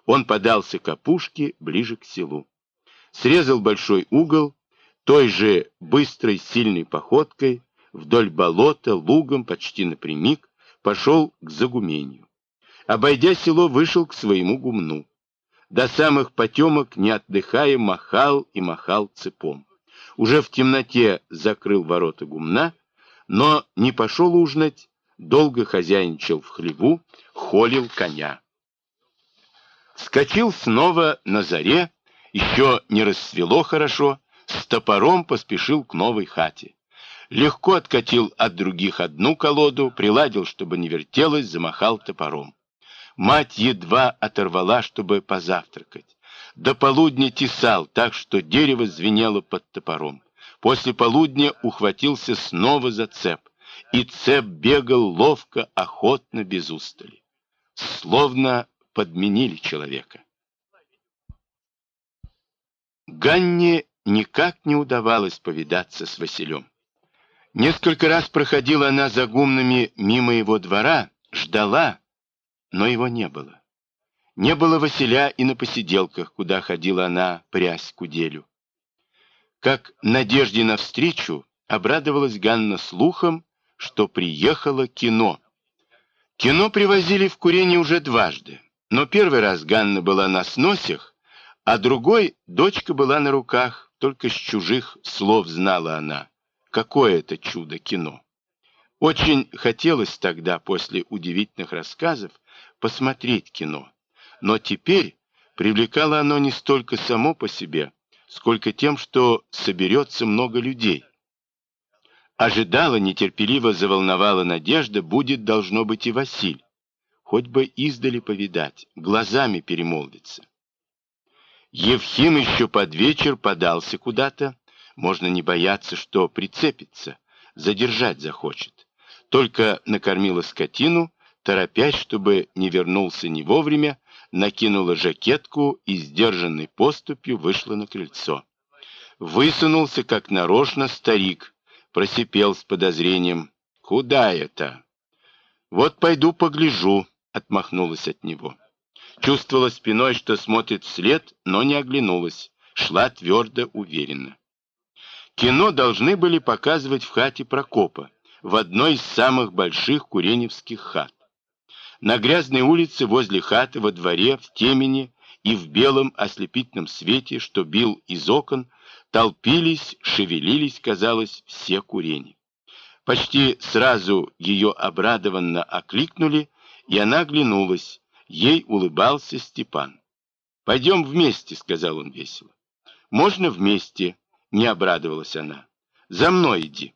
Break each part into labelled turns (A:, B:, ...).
A: Он подался к опушке, ближе к селу. Срезал большой угол, той же быстрой, сильной походкой, вдоль болота, лугом, почти напрямик, пошел к Загуменью. Обойдя село, вышел к своему гумну. До самых потемок, не отдыхая, махал и махал цепом. Уже в темноте закрыл ворота гумна, но не пошел ужинать, долго хозяйничал в хлеву, холил коня. Вскочил снова на заре, еще не рассвело хорошо, с топором поспешил к новой хате. Легко откатил от других одну колоду, приладил, чтобы не вертелось, замахал топором. Мать едва оторвала, чтобы позавтракать. До полудня тесал, так что дерево звенело под топором. После полудня ухватился снова за цеп, и цеп бегал ловко, охотно, без устали. Словно подменили человека. Ганне никак не удавалось повидаться с Василем. Несколько раз проходила она за гумнами мимо его двора, ждала, но его не было. Не было Василя и на посиделках, куда ходила она прясть к уделю. Как надежде навстречу обрадовалась Ганна слухом, что приехало кино. Кино привозили в Курени уже дважды, но первый раз Ганна была на сносях, а другой дочка была на руках, только с чужих слов знала она, какое это чудо кино. Очень хотелось тогда, после удивительных рассказов, посмотреть кино, но теперь привлекало оно не столько само по себе, сколько тем, что соберется много людей. Ожидала, нетерпеливо заволновала надежда, будет, должно быть, и Василь. Хоть бы издали повидать, глазами перемолвиться. Евхим еще под вечер подался куда-то. Можно не бояться, что прицепится, задержать захочет. Только накормила скотину, торопясь, чтобы не вернулся не вовремя, накинула жакетку и сдержанной поступью вышла на крыльцо. Высунулся, как нарочно, старик, просипел с подозрением: «Куда это?» «Вот пойду погляжу», — отмахнулась от него. Чувствовала спиной, что смотрит вслед, но не оглянулась, шла твердо, уверенно. Кино должны были показывать в хате Прокопа, в одной из самых больших куреневских хат. На грязной улице возле хаты, во дворе, в темени и в белом ослепительном свете, что бил из окон, толпились, шевелились, казалось, все курени. Почти сразу ее обрадованно окликнули, и она оглянулась. Ей улыбался Степан. «Пойдем вместе», — сказал он весело. «Можно вместе», — не обрадовалась она. «За мной иди».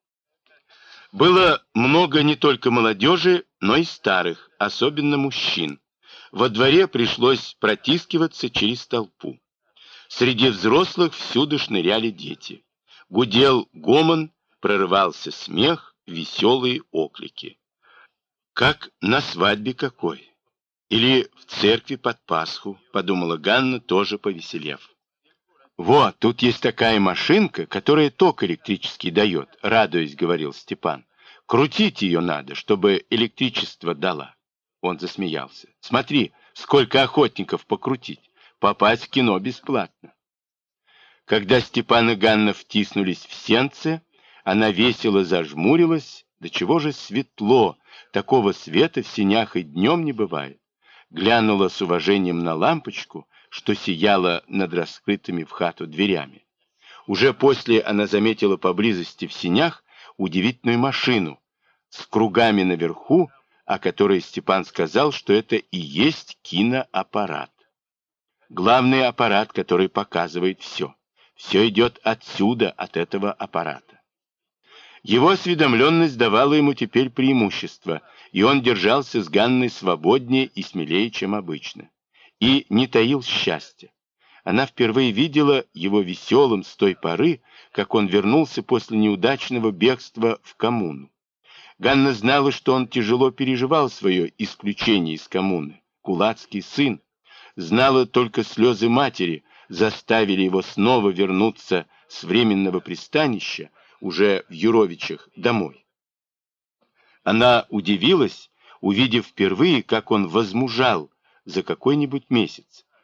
A: Было много не только молодежи, но и старых, особенно мужчин. Во дворе пришлось протискиваться через толпу. Среди взрослых всюду шныряли дети. Гудел гомон, прорывался смех, веселые оклики. «Как на свадьбе какой! Или в церкви под Пасху», — подумала Ганна, тоже повеселев. «Вот, тут есть такая машинка, которая ток электрический дает», — радуясь, говорил Степан. «Крутить ее надо, чтобы электричество дала». Он засмеялся. «Смотри, сколько охотников покрутить. Попасть в кино бесплатно». Когда Степан и Ганна втиснулись в сенце, она весело зажмурилась. Да чего же светло, такого света в сенях и днем не бывает. Глянула с уважением на лампочку, что сияла над раскрытыми в хату дверями. Уже после она заметила поблизости в сенях удивительную машину с кругами наверху, о которой Степан сказал, что это и есть киноаппарат. Главный аппарат, который показывает все. Все идет отсюда, от этого аппарата. Его осведомленность давала ему теперь преимущество, и он держался с Ганной свободнее и смелее, чем обычно. И не таил счастья. Она впервые видела его веселым с той поры, как он вернулся после неудачного бегства в коммуну. Ганна знала, что он тяжело переживал свое исключение из коммуны, кулацкий сын. Знала только слезы матери, заставили его снова вернуться с временного пристанища, уже в Юровичах, домой. Она удивилась, увидев впервые, как он возмужал, за какой-нибудь месяц.